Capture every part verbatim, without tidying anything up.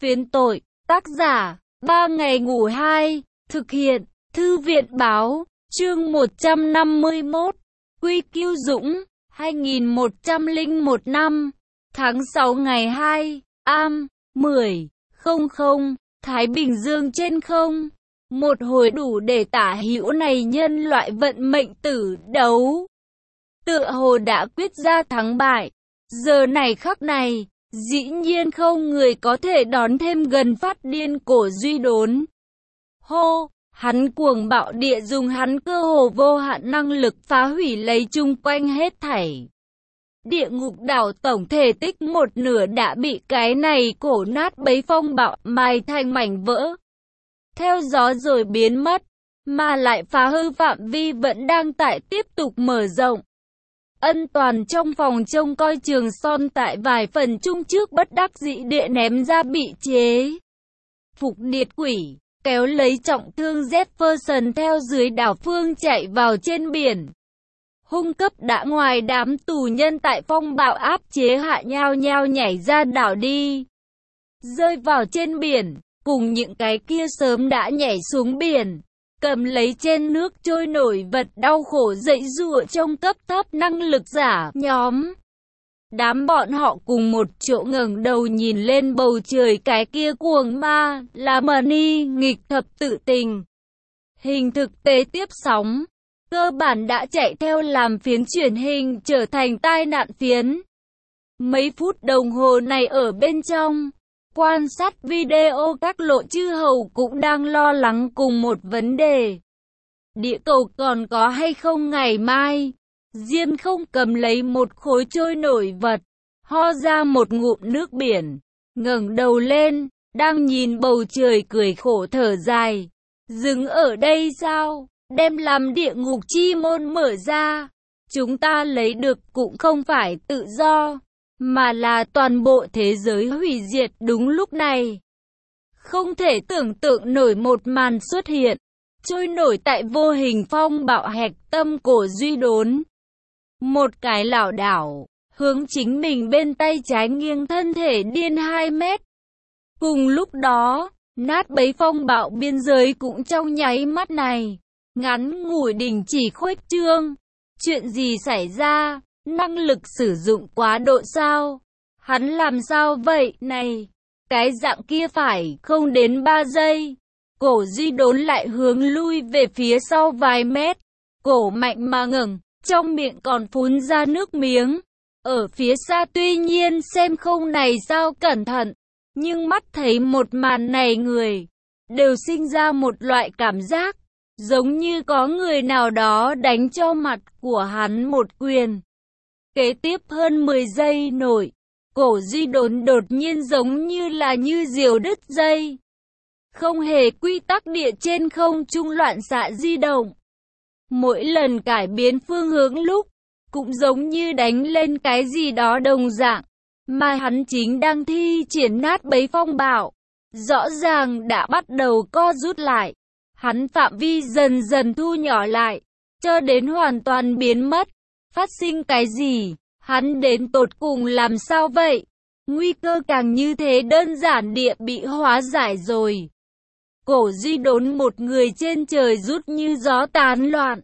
Phiến tội, tác giả, ba ngày ngủ hai, thực hiện, Thư viện báo, chương một trăm năm mươi mốt, Quy Kiêu Dũng, hai nghìn một trăm lẻ một năm, tháng sáu ngày hai, am, mười, không không, Thái Bình Dương trên không. Một hồi đủ để tả hữu này nhân loại vận mệnh tử đấu. Tựa hồ đã quyết ra thắng bại. Giờ này khắc này, dĩ nhiên không người có thể đón thêm gần phát điên cổ Duy Đốn. Hô, hắn cuồng bạo địa dùng hắn cơ hồ vô hạn năng lực phá hủy lấy chung quanh hết thảy. Địa ngục đảo tổng thể tích một nửa đã bị cái này cổ nát bấy phong bạo mài thành mảnh vỡ. Theo gió rồi biến mất, mà lại phá hư phạm vi vẫn đang tại tiếp tục mở rộng. Ân Toàn trong phòng trông coi Trường Son tại vài phần chung trước bất đắc dĩ địa ném ra bị chế phục điệt quỷ, kéo lấy trọng thương Jefferson theo dưới đảo phương chạy vào trên biển. Hung cấp đã ngoài đám tù nhân tại phong bạo áp chế hạ nhao nhao nhảy ra đảo đi, rơi vào trên biển, cùng những cái kia sớm đã nhảy xuống biển, cầm lấy trên nước trôi nổi vật đau khổ dãy giụa trong cấp thấp năng lực giả nhóm. Đám bọn họ cùng một chỗ ngẩng đầu nhìn lên bầu trời, cái kia cuồng ma là Money nghịch thập tự tình. Hình thực tế tiếp sóng, cơ bản đã chạy theo làm phiến truyền hình trở thành tai nạn phiến. Mấy phút đồng hồ này ở bên trong quan sát video, các lộ chư hầu cũng đang lo lắng cùng một vấn đề. Địa cầu còn có hay không ngày mai? Diêm Không cầm lấy một khối trôi nổi vật, ho ra một ngụm nước biển, ngẩng đầu lên, đang nhìn bầu trời cười khổ thở dài. Dừng ở đây sao? Đem làm địa ngục chi môn mở ra. Chúng ta lấy được cũng không phải tự do, mà là toàn bộ thế giới hủy diệt đúng lúc này. Không thể tưởng tượng nổi một màn xuất hiện, trôi nổi tại vô hình phong bạo hạch tâm cổ Duy Đốn. Một cái lảo đảo, hướng chính mình bên tay trái nghiêng thân thể điên hai mét. Cùng lúc đó, nát bấy phong bạo biên giới cũng trong nháy mắt này, ngắn ngủi đình chỉ khuếch trương. Chuyện gì xảy ra? Năng lực sử dụng quá độ sao? Hắn làm sao vậy? Này, cái dạng kia phải không đến ba giây. Cổ Duy Đốn lại hướng lui về phía sau vài mét. Cổ mạnh mà ngẩng, trong miệng còn phun ra nước miếng. Ở phía xa tuy nhiên xem không này sao cẩn thận, nhưng mắt thấy một màn này người đều sinh ra một loại cảm giác, giống như có người nào đó đánh cho mặt của hắn một quyền. Kế tiếp hơn mười giây nổi, cổ Duy Đốn đột nhiên giống như là như diều đứt dây. Không hề quy tắc địa trên không trung loạn xạ di động. Mỗi lần cải biến phương hướng lúc, cũng giống như đánh lên cái gì đó đồng dạng, mà hắn chính đang thi triển nát bấy phong bạo. Rõ ràng đã bắt đầu co rút lại. Hắn phạm vi dần dần thu nhỏ lại, cho đến hoàn toàn biến mất. Phát sinh cái gì? Hắn đến tột cùng làm sao vậy? Nguy cơ càng như thế đơn giản địa bị hóa giải rồi. Cổ Duy Đốn một người trên trời rút như gió tán loạn.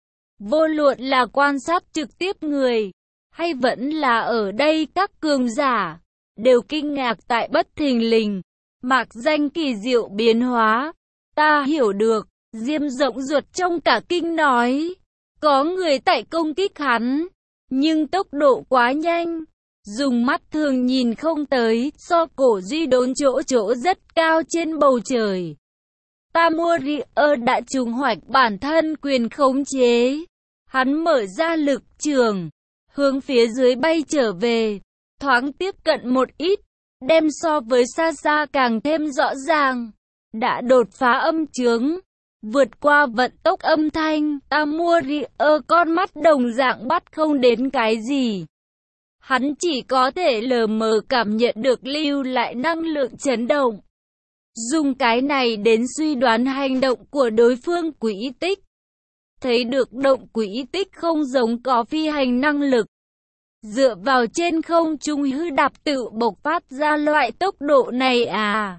Vô luận là quan sát trực tiếp người, hay vẫn là ở đây các cường giả, đều kinh ngạc tại bất thình lình, mạc danh kỳ diệu biến hóa. Ta hiểu được, Diêm rộng ruột trong cả kinh nói. Có người tại công kích hắn, nhưng tốc độ quá nhanh, dùng mắt thường nhìn không tới, so cổ Duy Đốn chỗ chỗ rất cao trên bầu trời. Tamurier đã trùng hoạch bản thân quyền khống chế. Hắn mở ra lực trường, hướng phía dưới bay trở về, thoáng tiếp cận một ít, đem so với xa xa càng thêm rõ ràng. Đã đột phá âm chướng, vượt qua vận tốc âm thanh. Tamurier con mắt đồng dạng bắt không đến cái gì. Hắn chỉ có thể lờ mờ cảm nhận được lưu lại năng lượng chấn động. Dùng cái này đến suy đoán hành động của đối phương quỹ tích. Thấy được động quỹ tích không giống có phi hành năng lực. Dựa vào trên không trung hư đạp tự bộc phát ra loại tốc độ này à?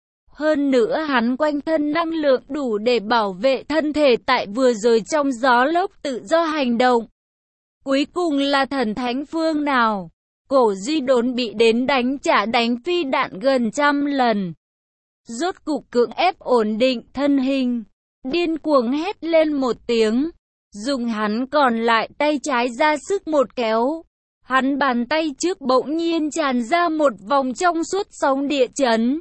Hơn nữa hắn quanh thân năng lượng đủ để bảo vệ thân thể tại vừa rồi trong gió lốc tự do hành động. Cuối cùng là thần thánh phương nào? Cổ Duy Đốn bị đến đánh trả đánh phi đạn gần trăm lần. Rốt cục cưỡng ép ổn định thân hình, điên cuồng hét lên một tiếng, dùng hắn còn lại tay trái ra sức một kéo. Hắn bàn tay trước bỗng nhiên tràn ra một vòng trong suốt sóng địa chấn,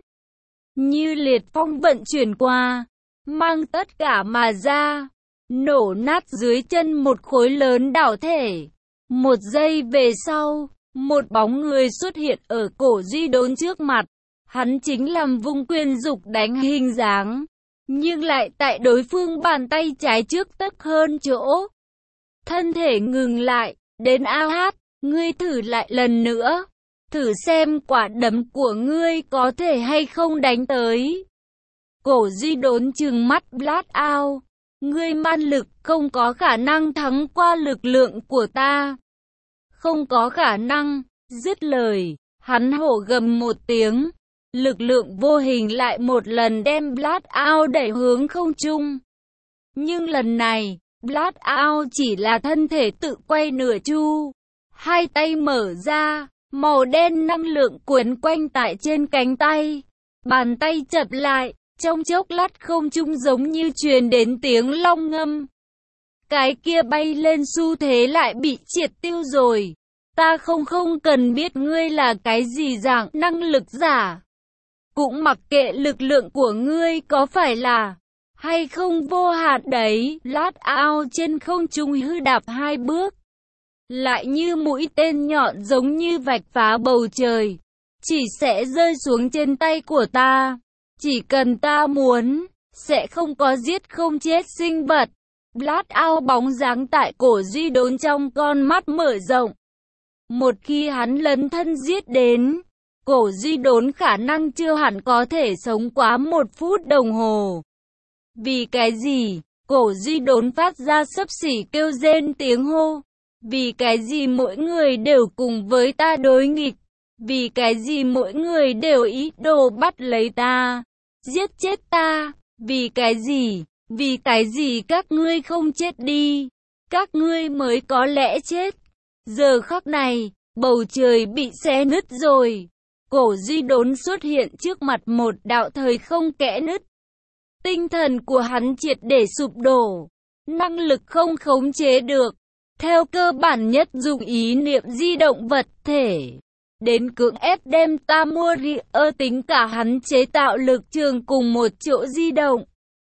như liệt phong vận chuyển qua, mang tất cả mà ra, nổ nát dưới chân một khối lớn đảo thể. Một giây về sau, một bóng người xuất hiện ở Cổ Duy Đốn trước mặt. Hắn chính làm vung quyền dục đánh hình dáng, nhưng lại tại đối phương bàn tay trái trước tấc hơn chỗ. Thân thể ngừng lại, đến a hát, ngươi thử lại lần nữa. Thử xem quả đấm của ngươi có thể hay không đánh tới. Cổ Duy Đốn trừng mắt Blast Out. Ngươi man lực không có khả năng thắng qua lực lượng của ta. Không có khả năng. Dứt lời, hắn hổ gầm một tiếng. Lực lượng vô hình lại một lần đem Blast Out đẩy hướng không trung. Nhưng lần này, Blast Out chỉ là thân thể tự quay nửa chu. Hai tay mở ra, màu đen năng lượng cuốn quanh tại trên cánh tay. Bàn tay chập lại, trong chốc lát không trung giống như truyền đến tiếng long ngâm. Cái kia bay lên xu thế lại bị triệt tiêu rồi. Ta không không cần biết ngươi là cái gì dạng năng lực giả. Cũng mặc kệ lực lượng của ngươi có phải là hay không vô hạn đấy. Blast Out trên không trung hư đạp hai bước, lại như mũi tên nhọn giống như vạch phá bầu trời, chỉ sẽ rơi xuống trên tay của ta. Chỉ cần ta muốn, sẽ không có giết không chết sinh vật. Blast Out bóng dáng tại Cổ Duy Đốn trong con mắt mở rộng. Một khi hắn lấn thân giết đến, Cổ Duy Đốn khả năng chưa hẳn có thể sống quá một phút đồng hồ. Vì cái gì? Cổ Duy Đốn phát ra xấp xỉ kêu rên tiếng hô. Vì cái gì mỗi người đều cùng với ta đối nghịch? Vì cái gì mỗi người đều ý đồ bắt lấy ta, giết chết ta? Vì cái gì? Vì cái gì các ngươi không chết đi? Các ngươi mới có lẽ chết. Giờ khắc này, bầu trời bị xé nứt rồi. Cổ Duy Đốn xuất hiện trước mặt một đạo thời không kẽ nứt. Tinh thần của hắn triệt để sụp đổ. Năng lực không khống chế được. Theo cơ bản nhất dùng ý niệm di động vật thể. Đến cưỡng ép đem Tamurier tính cả hắn chế tạo lực trường cùng một chỗ di động.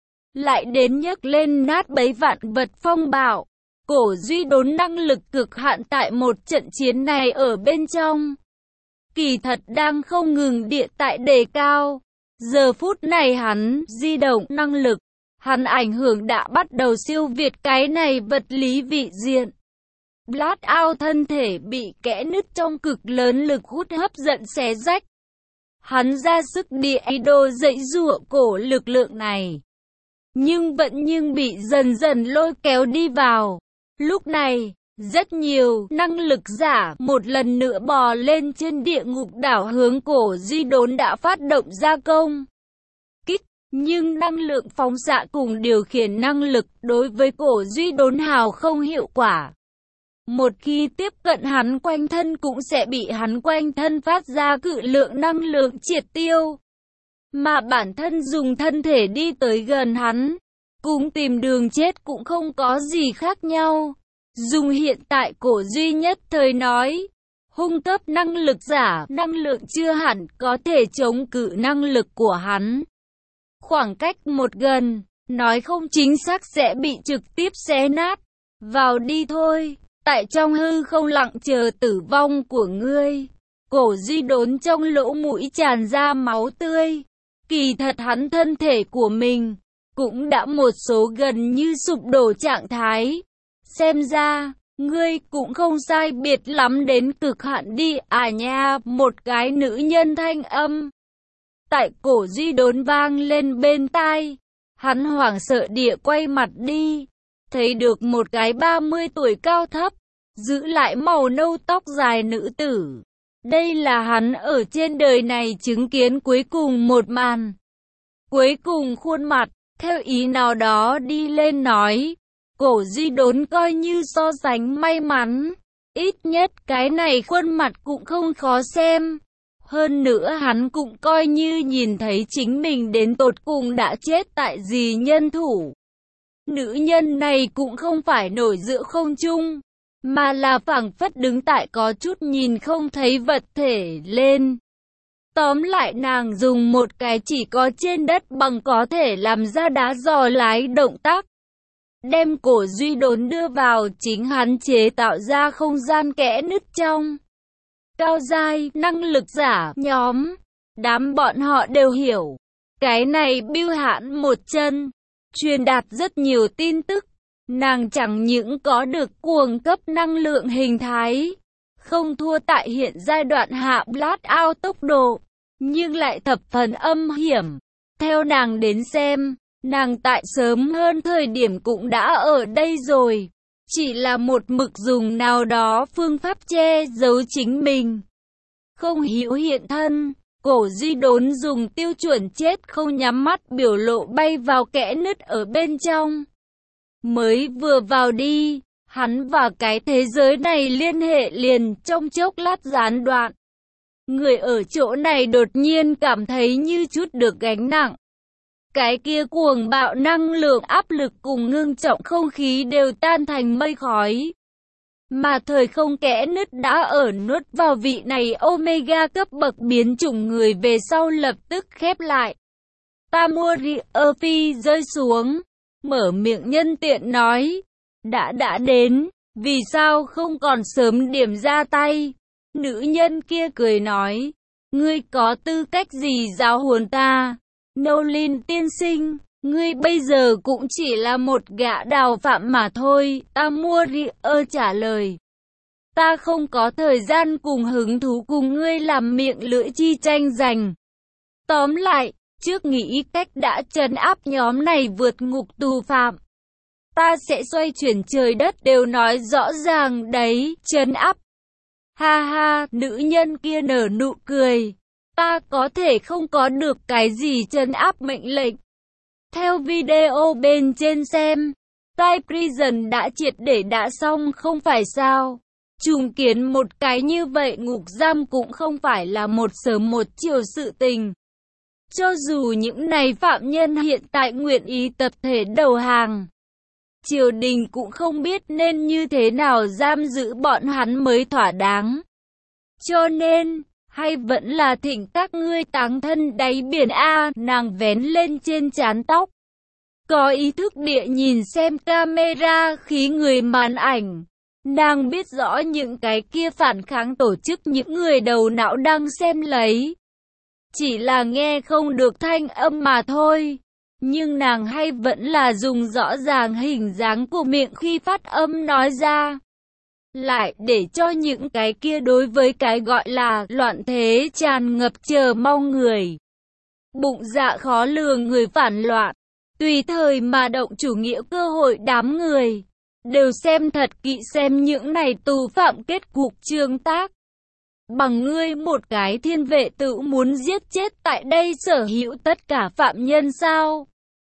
Lại đến nhấc lên nát bấy vạn vật phong bạo. Cổ Duy Đốn năng lực cực hạn tại một trận chiến này ở bên trong. Kỳ thật đang không ngừng địa tại đề cao. Giờ phút này hắn di động năng lực. Hắn ảnh hưởng đã bắt đầu siêu việt cái này vật lý vị diện. Blast Out thân thể bị kẽ nứt trong cực lớn lực hút hấp dẫn xé rách. Hắn ra sức địa idol dậy dụa cổ lực lượng này. Nhưng vẫn nhưng bị dần dần lôi kéo đi vào. Lúc này, rất nhiều năng lực giả một lần nữa bò lên trên địa ngục đảo hướng Cổ Duy Đốn đã phát động gia công kích. Nhưng năng lượng phóng xạ cùng điều khiển năng lực đối với Cổ Duy Đốn hào không hiệu quả. Một khi tiếp cận hắn quanh thân cũng sẽ bị hắn quanh thân phát ra cự lượng năng lượng triệt tiêu. Mà bản thân dùng thân thể đi tới gần hắn, cũng tìm đường chết cũng không có gì khác nhau. Dùng hiện tại Cổ duy nhất thời nói, hung cấp năng lực giả, năng lượng chưa hẳn có thể chống cự năng lực của hắn. Khoảng cách một gần, nói không chính xác sẽ bị trực tiếp xé nát. Vào đi thôi, tại trong hư không lặng chờ tử vong của ngươi. Cổ Duy Đốn trong lỗ mũi tràn ra máu tươi. Kỳ thật hắn thân thể của mình cũng đã một số gần như sụp đổ trạng thái. Xem ra, ngươi cũng không sai biệt lắm đến cực hạn đi à nha. Một cái nữ nhân thanh âm tại Cổ Duy Đốn vang lên bên tai. Hắn hoảng sợ địa quay mặt đi, thấy được một cái ba mươi tuổi cao thấp, giữ lại màu nâu tóc dài nữ tử. Đây là hắn ở trên đời này chứng kiến cuối cùng một màn. Cuối cùng khuôn mặt, theo ý nào đó đi lên nói. Cổ Duy Đốn coi như so sánh may mắn. Ít nhất cái này khuôn mặt cũng không khó xem. Hơn nữa hắn cũng coi như nhìn thấy chính mình đến tột cùng đã chết tại gì nhân thủ. Nữ nhân này cũng không phải nổi giữa không trung, mà là phảng phất đứng tại có chút nhìn không thấy vật thể lên. Tóm lại nàng dùng một cái chỉ có trên đất bằng có thể làm ra đá giò lái động tác. Đem Cổ Duy Đốn đưa vào chính hắn chế tạo ra không gian kẽ nứt trong. Cao giai, năng lực giả, nhóm. Đám bọn họ đều hiểu. Cái này bưu hãn một chân. Truyền đạt rất nhiều tin tức. Nàng chẳng những có được cuồng cấp năng lượng hình thái. Không thua tại hiện giai đoạn hạ blast out tốc độ. Nhưng lại thập phần âm hiểm. Theo nàng đến xem, nàng tại sớm hơn thời điểm cũng đã ở đây rồi. Chỉ là một mực dùng nào đó phương pháp che giấu chính mình. Không hữu hiện thân, Cổ Duy Đốn dùng tiêu chuẩn chết không nhắm mắt biểu lộ bay vào kẽ nứt ở bên trong. Mới vừa vào đi, hắn và cái thế giới này liên hệ liền trong chốc lát gián đoạn. Người ở chỗ này đột nhiên cảm thấy như chút được gánh nặng. Cái kia cuồng bạo năng lượng áp lực cùng ngưng trọng không khí đều tan thành mây khói. Mà thời không kẽ nứt đã ở nuốt vào vị này Omega cấp bậc biến chủng người về sau lập tức khép lại. Tamori Phi rơi xuống, mở miệng nhân tiện nói. Đã đã đến, vì sao không còn sớm điểm ra tay? Nữ nhân kia cười nói. Ngươi có tư cách gì giáo huấn ta? Nolan tiên sinh, ngươi bây giờ cũng chỉ là một gã đào phạm mà thôi, Tamori trả lời. Ta không có thời gian cùng hứng thú cùng ngươi làm miệng lưỡi chi tranh giành. Tóm lại, trước nghĩ cách đã trấn áp nhóm này vượt ngục tù phạm. Ta sẽ xoay chuyển trời đất đều nói rõ ràng đấy, trấn áp. Ha ha, nữ nhân kia nở nụ cười. Ta có thể không có được cái gì trấn áp mệnh lệnh. Theo video bên trên xem, Time Prison đã triệt để đã xong không phải sao? Trùng kiến một cái như vậy ngục giam cũng không phải là một sớm một chiều sự tình. Cho dù những này phạm nhân hiện tại nguyện ý tập thể đầu hàng, triều đình cũng không biết nên như thế nào giam giữ bọn hắn mới thỏa đáng. Cho nên, hay vẫn là thỉnh các ngươi táng thân đáy biển A, nàng vén lên trên trán tóc. Có ý thức địa nhìn xem camera khí người màn ảnh. Nàng biết rõ những cái kia phản kháng tổ chức những người đầu não đang xem lấy. Chỉ là nghe không được thanh âm mà thôi. Nhưng nàng hay vẫn là dùng rõ ràng hình dáng của miệng khi phát âm nói ra. Lại để cho những cái kia đối với cái gọi là loạn thế tràn ngập chờ mong người. Bụng dạ khó lường người phản loạn. Tùy thời mà động chủ nghĩa cơ hội đám người. Đều xem thật kỹ xem những này tù phạm kết cục trương tác. Bằng ngươi một cái thiên vệ tự muốn giết chết tại đây sở hữu tất cả phạm nhân sao?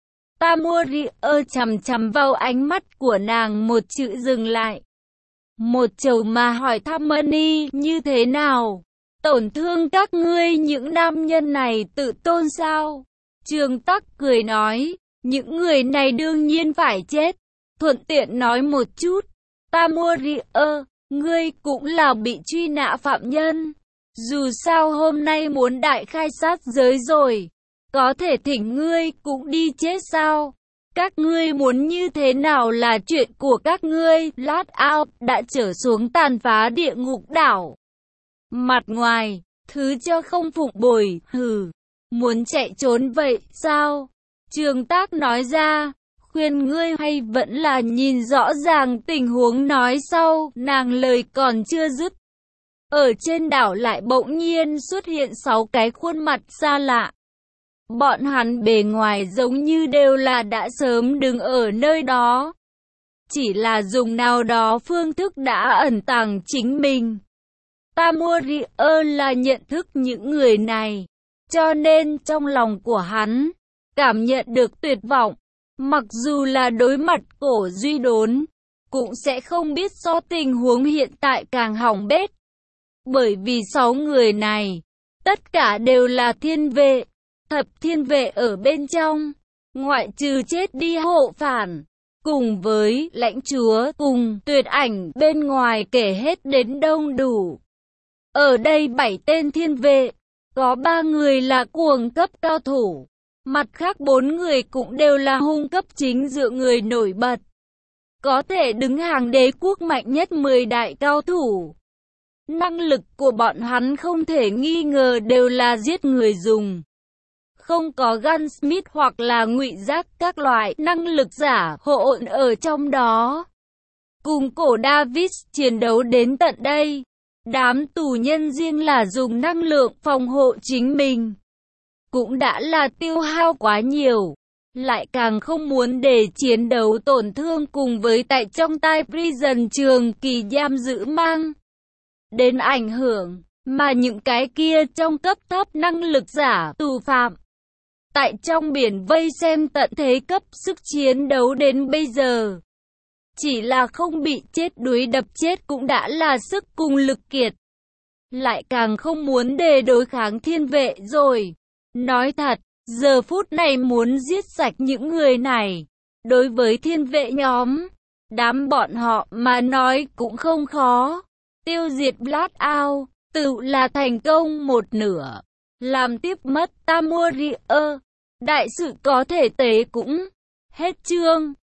Tamori chằm chằm vào ánh mắt của nàng một chữ dừng lại. Một chầu mà hỏi thăm Mani như thế nào? Tổn thương các ngươi những nam nhân này tự tôn sao? Trương Tắc cười nói, những người này đương nhiên phải chết. Thuận tiện nói một chút, Tamori ngươi cũng là bị truy nã phạm nhân. Dù sao hôm nay muốn đại khai sát giới rồi, có thể thỉnh ngươi cũng đi chết sao? Các ngươi muốn như thế nào là chuyện của các ngươi. Lát out đã trở xuống tàn phá địa ngục đảo. Mặt ngoài, thứ cho không phụng bồi, hừ, muốn chạy trốn vậy sao? Trương Tác nói ra, khuyên ngươi hay vẫn là nhìn rõ ràng tình huống nói sau. Nàng lời còn chưa dứt. Ở trên đảo lại bỗng nhiên xuất hiện sáu cái khuôn mặt xa lạ. Bọn hắn bề ngoài giống như đều là đã sớm đứng ở nơi đó. chỉ là dùng nào đó phương thức đã ẩn tàng chính mình. Tamurier là nhận thức những người này, cho nên trong lòng của hắn cảm nhận được tuyệt vọng. Mặc dù là đối mặt Cổ Duy Đốn, cũng sẽ không biết do tình huống hiện tại càng hỏng bét. Bởi vì sáu người này, tất cả đều là thiên vệ, thập thiên vệ ở bên trong, ngoại trừ chết đi hộ phản, cùng với lãnh chúa cùng tuyệt ảnh bên ngoài kể hết đến đông đủ. Ở đây bảy tên thiên vệ, có ba người là cuồng cấp cao thủ, mặt khác bốn người cũng đều là hung cấp chính dựa người nổi bật. Có thể đứng hàng đế quốc mạnh nhất mười đại cao thủ. Năng lực của bọn hắn không thể nghi ngờ đều là giết người dùng. Không có gunsmith hoặc là ngụy giác các loại năng lực giả hỗn ở trong đó. Cùng Cổ David chiến đấu đến tận đây, đám tù nhân riêng là dùng năng lượng phòng hộ chính mình cũng đã là tiêu hao quá nhiều, lại càng không muốn để chiến đấu tổn thương cùng với tại trong tai prison trường kỳ giam giữ mang đến ảnh hưởng, mà những cái kia trong cấp thấp năng lực giả tù phạm tại trong biển vây xem tận thế cấp sức chiến đấu đến bây giờ. Chỉ là không bị chết đuối đập chết cũng đã là sức cùng lực kiệt. Lại càng không muốn để đối kháng thiên vệ rồi. Nói thật, giờ phút này muốn giết sạch những người này, đối với thiên vệ nhóm, đám bọn họ mà nói cũng không khó. Tiêu diệt Blackout, tự là thành công một nửa. Làm tiếp mất Tamurier, đại sự có thể tế cũng hết chương.